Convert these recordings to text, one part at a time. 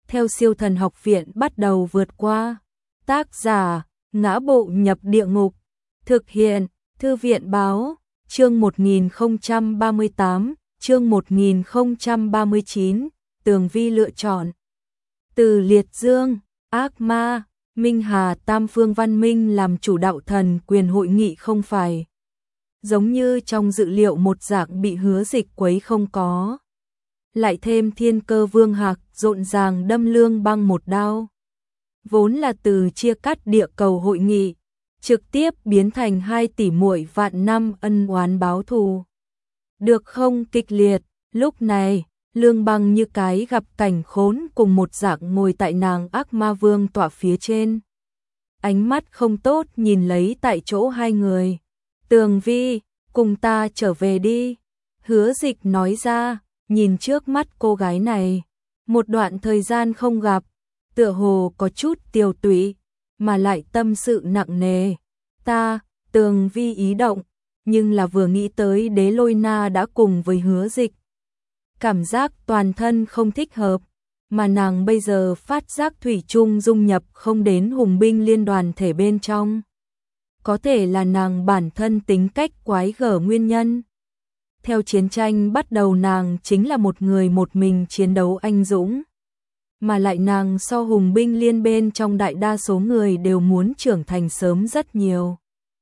theo Siêu Thần Học Viện bắt đầu vượt qua. Tác giả: Ngã Bộ Nhập Địa Ngục. Thực hiện: Thư viện báo. Chương 1038, chương 1039, Tường Vi lựa chọn. Từ Liệt Dương, ác ma, Minh Hà Tam Phương Văn Minh làm chủ đạo thần quyền hội nghị không phải giống như trong dự liệu một dạng bị Hứa Dịch quấy không có. Lại thêm Thiên Cơ Vương Hạc rộn ràng đâm Lương Băng một đao. Vốn là từ chia cắt địa cầu hội nghị, trực tiếp biến thành 2 tỷ muội vạn năm ân oán báo thù. Được không kịch liệt, lúc này, Lương Băng như cái gặp cảnh khốn cùng một dạng ngồi tại nàng ác ma vương tọa phía trên. Ánh mắt không tốt nhìn lấy tại chỗ hai người. Tường Vi, cùng ta trở về đi. Hứa Dịch nói ra, nhìn trước mắt cô gái này. Một đoạn thời gian không gặp, tựa hồ có chút tiều tụy, mà lại tâm sự nặng nề. Tường Vi ý động, nhưng là vừa nghĩ tới Đế Lôi Na đã cùng với Hứa Dịch. Cảm giác toàn thân không thích hợp, mà nàng bây giờ phát giác thủy chung dung nhập không đến hùng binh liên đoàn thể bên trong. Có thể là nàng bản thân tính cách quái gở nguyên nhân. Theo chiến tranh bắt đầu nàng chính là một người một mình chiến đấu anh dũng. Mà lại nàng so hùng binh liên bên trong đại đa số người đều muốn trưởng thành sớm rất nhiều.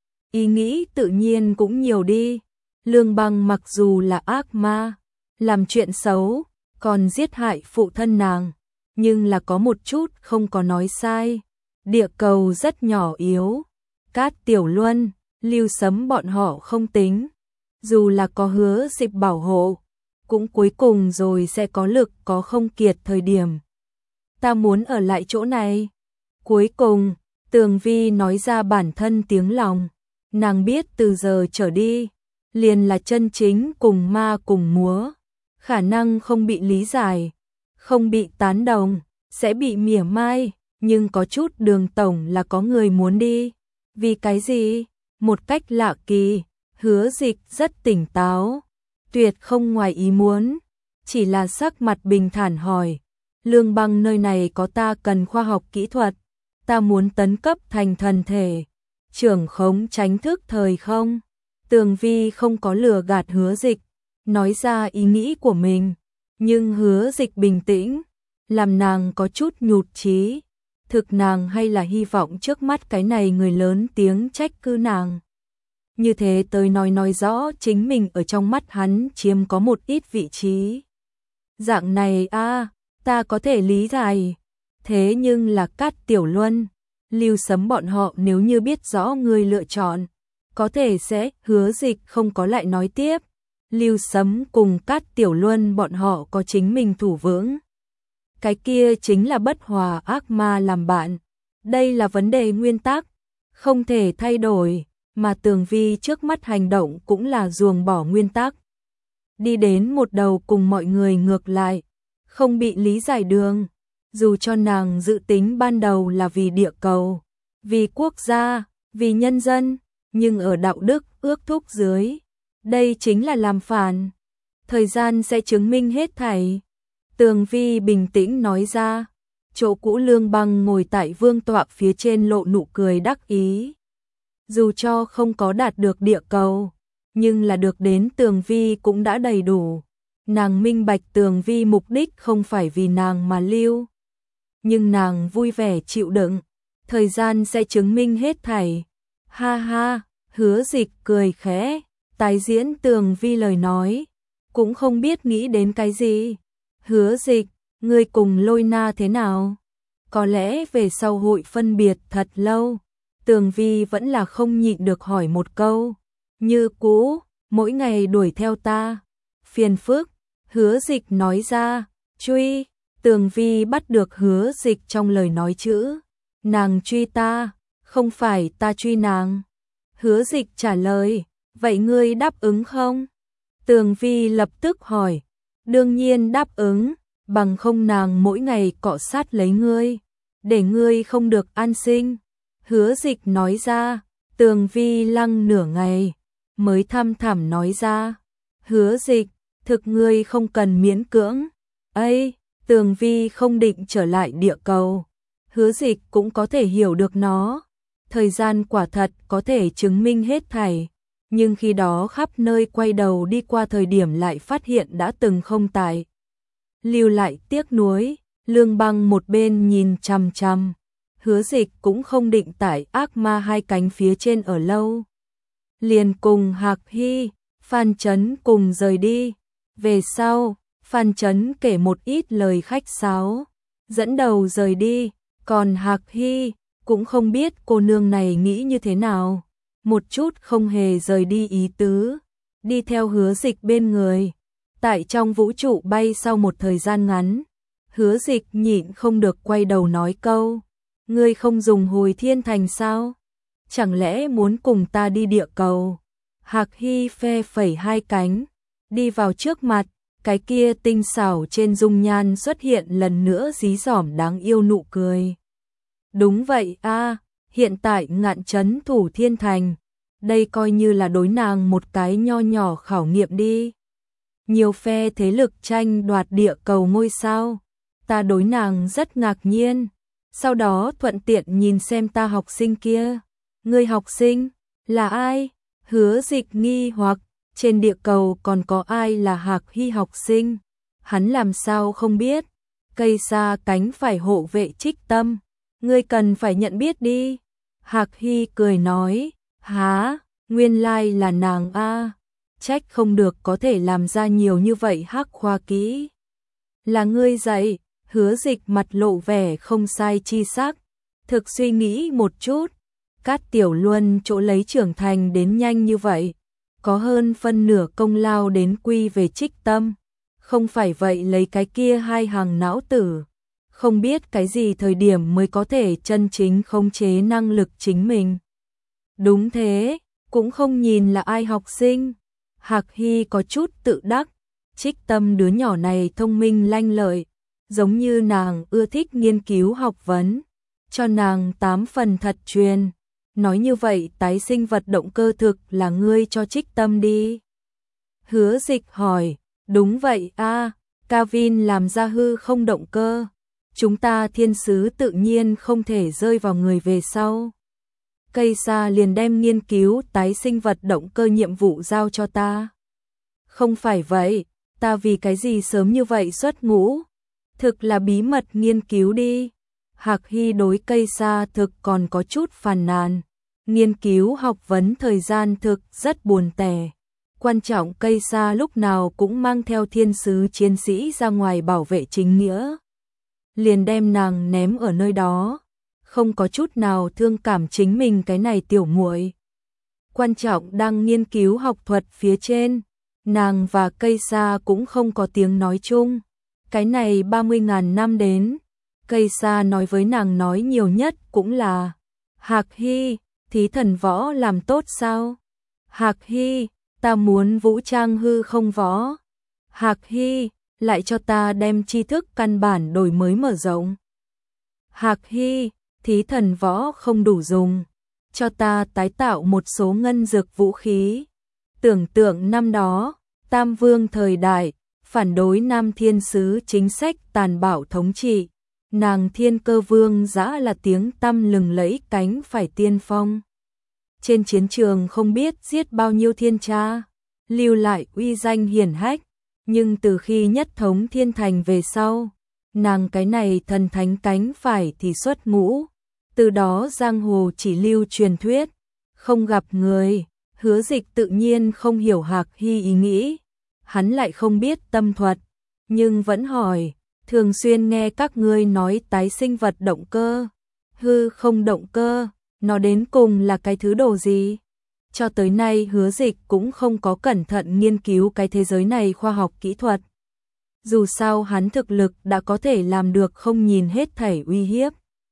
Ý nghĩ tự nhiên cũng nhiều đi. Lương Băng mặc dù là ác ma, làm chuyện xấu, còn giết hại phụ thân nàng, nhưng là có một chút không có nói sai. Địa cầu rất nhỏ yếu, Cát Tiểu Luân, Lưu Sấm bọn họ không tính. Dù là có Hứa Dịch bảo hộ, cũng cuối cùng rồi sẽ có lực có không kiệt thời điểm. Ta muốn ở lại chỗ này. Cuối cùng, Tường Vi nói ra bản thân tiếng lòng. Nàng biết từ giờ trở đi, liền là chân chính cùng ma cùng múa. Khả năng không bị lý giải, không bị tán đồng, sẽ bị mỉa mai, nhưng có chút đường tổng là có người muốn đi. Vì cái gì? Một cách lạ kỳ, Hứa Dịch rất tỉnh táo, tuyệt không ngoài ý muốn, chỉ là sắc mặt bình thản hỏi. Lương Băng, nơi này có ta cần khoa học kỹ thuật, ta muốn tấn cấp thành thần thể, trưởng khống tránh thức thời không? Tường Vi không có lừa gạt Hứa Dịch, nói ra ý nghĩ của mình, nhưng Hứa Dịch bình tĩnh, làm nàng có chút nhụt chí. Thực nàng hay là hy vọng trước mắt cái này người lớn tiếng trách cứ nàng. Như thế tới nói rõ chính mình ở trong mắt hắn chiếm có một ít vị trí. Dạng này ta có thể lý giải. Thế nhưng là Cát Tiểu Luân, Lưu Sấm bọn họ nếu như biết rõ người lựa chọn, có thể sẽ. Hứa Dịch không có lại nói tiếp. Lưu Sấm cùng Cát Tiểu Luân bọn họ có chính mình thủ vững. Cái kia chính là bất hòa ác ma làm bạn. Đây là vấn đề nguyên tắc, không thể thay đổi, mà Tường Vi trước mắt hành động cũng là ruồng bỏ nguyên tắc. Đi đến một đầu cùng mọi người ngược lại, không bị lý giải đường. Dù cho nàng dự tính ban đầu là vì địa cầu, vì quốc gia, vì nhân dân, nhưng ở đạo đức ước thúc dưới, đây chính là làm phản. Thời gian sẽ chứng minh hết thảy. Tường Vi bình tĩnh nói ra. Chỗ cũ Lương Băng ngồi tại vương tọa phía trên lộ nụ cười đắc ý. Dù cho không có đạt được địa cầu, nhưng là được đến Tường Vi cũng đã đầy đủ. Nàng minh bạch Tường Vi mục đích không phải vì nàng mà lưu, nhưng nàng vui vẻ chịu đựng, thời gian sẽ chứng minh hết thảy. Ha ha, Hứa Dịch cười khẽ, tái diễn Tường Vi lời nói, cũng không biết nghĩ đến cái gì. Hứa Dịch, ngươi cùng Lôi Na thế nào? Có lẽ về sau hội phân biệt thật lâu. Tường Vi vẫn là không nhịn được hỏi một câu. Như cũ, mỗi ngày đuổi theo ta. Phiền phức, Hứa Dịch nói ra. Truy, Tường Vi bắt được Hứa Dịch trong lời nói chữ. Nàng truy ta, không phải ta truy nàng. Hứa Dịch trả lời, vậy ngươi đáp ứng không? Tường Vi lập tức hỏi. Đương nhiên đáp ứng, bằng không nàng mỗi ngày cọ sát lấy ngươi, để ngươi không được an sinh. Hứa Dịch nói ra. Tường Vi lăng nửa ngày, mới thăm thẳm nói ra. Hứa Dịch, thực ngươi không cần miễn cưỡng. Ây, Tường Vi không định trở lại địa cầu. Hứa Dịch cũng có thể hiểu được nó. Thời gian quả thật có thể chứng minh hết thảy. Nhưng khi đó khắp nơi quay đầu đi qua thời điểm lại phát hiện đã từng không tại. Lưu lại tiếc nuối, Lương Băng một bên nhìn chằm chằm. Hứa Dịch cũng không định tải ác ma hai cánh phía trên ở lâu. Liền cùng Hạc Hy, Phan Chấn cùng rời đi. Về sau, Phan Chấn kể một ít lời khách sáo, dẫn đầu rời đi, còn Hạc Hy cũng không biết cô nương này nghĩ như thế nào, một chút không hề rời đi ý tứ, đi theo Hứa Dịch bên người. Tại trong vũ trụ bay sau một thời gian ngắn, Hứa Dịch nhịn không được quay đầu nói câu, ngươi không dùng hồi thiên thành sao? Chẳng lẽ muốn cùng ta đi địa cầu? Hạc Hy phe phẩy hai cánh, đi vào trước mặt, cái kia tinh xảo trên dung nhan xuất hiện lần nữa dí dỏm đáng yêu nụ cười. Đúng vậy a, hiện tại Ngạn trấn thủ thiên thành, đây coi như là đối nàng một cái nho nhỏ khảo nghiệm đi. Nhiều phe thế lực tranh đoạt địa cầu ngôi sao, ta đối nàng rất ngạc nhiên. Sau đó thuận tiện nhìn xem ta học sinh kia. Người học sinh là ai? Hứa Dịch nghi hoặc, trên địa cầu còn có ai là Hạc Hy học sinh? Hắn làm sao không biết? Cây xa cánh phải hộ vệ Trích Tâm, ngươi cần phải nhận biết đi. Hạc Hy cười nói, há, nguyên lai là nàng a, trách không được có thể làm ra nhiều như vậy hắc khoa kỹ. Là ngươi dạy. Hứa Dịch mặt lộ vẻ không sai chi sắc, thực suy nghĩ một chút, Cát Tiểu Luân chỗ lấy trưởng thành đến nhanh như vậy, có hơn phân nửa công lao đến quy về Trích Tâm, không phải vậy lấy cái kia hai hàng não tử, không biết cái gì thời điểm mới có thể chân chính khống chế năng lực chính mình. Đúng thế, cũng không nhìn là ai học sinh. Hạc Hy có chút tự đắc, Trích Tâm đứa nhỏ này thông minh lanh lợi, giống như nàng ưa thích nghiên cứu học vấn, cho nàng 8 phần thật truyền. Nói như vậy tái sinh vật động cơ thực là ngươi cho Trích Tâm đi. Hứa Dịch hỏi, đúng vậy a, Kavin làm ra hư không động cơ, chúng ta thiên sứ tự nhiên không thể rơi vào người về sau. Cây xa liền đem nghiên cứu tái sinh vật động cơ nhiệm vụ giao cho ta. Không phải vậy, ta vì cái gì sớm như vậy xuất ngũ? Thực là bí mật nghiên cứu đi. Hạc Hy đối cây xa thực còn có chút phàn nàn. Nghiên cứu học vấn thời gian thực rất buồn tẻ. Quan trọng cây xa lúc nào cũng mang theo thiên sứ chiến sĩ ra ngoài bảo vệ chính nghĩa. Liền đem nàng ném ở nơi đó. Không có chút nào thương cảm chính mình cái này tiểu muội. Quan trọng đang nghiên cứu học thuật phía trên. Nàng và cây xa cũng không có tiếng nói chung. Cái này 30.000 năm đến, cây xa nói với nàng nói nhiều nhất cũng là Hạc Hy, thí thần võ làm tốt sao? Hạc Hy, ta muốn vũ trang hư không võ. Hạc Hy, lại cho ta đem tri thức căn bản đổi mới mở rộng. Hạc Hy, thí thần võ không đủ dùng, cho ta tái tạo một số ngân dược vũ khí. Tưởng tượng năm đó, Tam Vương thời đại, phản đối Nam Thiên Sứ chính sách tàn bạo thống trị, nàng Thiên Cơ Vương dã là tiếng tăm lừng lẫy cánh phải tiên phong. Trên chiến trường không biết giết bao nhiêu thiên tra, lưu lại uy danh hiển hách, nhưng từ khi nhất thống thiên thành về sau, nàng cái này thần thánh cánh phải thì xuất ngũ, từ đó giang hồ chỉ lưu truyền thuyết, không gặp người. Hứa Dịch tự nhiên không hiểu Hạc Hy ý nghĩ. Hắn lại không biết tâm thuật, nhưng vẫn hỏi, thường xuyên nghe các ngươi nói tái sinh vật động cơ, hư không động cơ, nó đến cùng là cái thứ đồ gì? Cho tới nay Hứa Dịch cũng không có cẩn thận nghiên cứu cái thế giới này khoa học kỹ thuật. Dù sao hắn thực lực đã có thể làm được không nhìn hết thảy uy hiếp.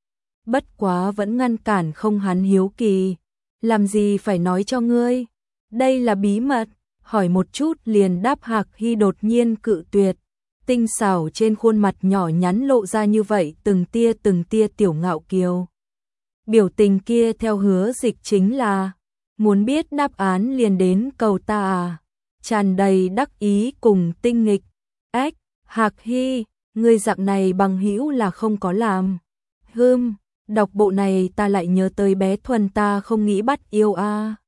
Bất quá vẫn ngăn cản không hắn hiếu kỳ, làm gì phải nói cho ngươi, đây là bí mật. Hỏi một chút liền đáp. Hạc Hy đột nhiên cự tuyệt, tinh xảo trên khuôn mặt nhỏ nhắn lộ ra như vậy từng tia tiểu ngạo kiều. Biểu tình kia theo Hứa Dịch chính là, muốn biết đáp án liền đến cầu ta à, tràn đầy đắc ý cùng tinh nghịch. Ách, Hạc Hy, Người dạng này bằng hữu là không có làm. Đọc bộ này ta lại nhớ tới bé Thuần ta không nghĩ bắt yêu a.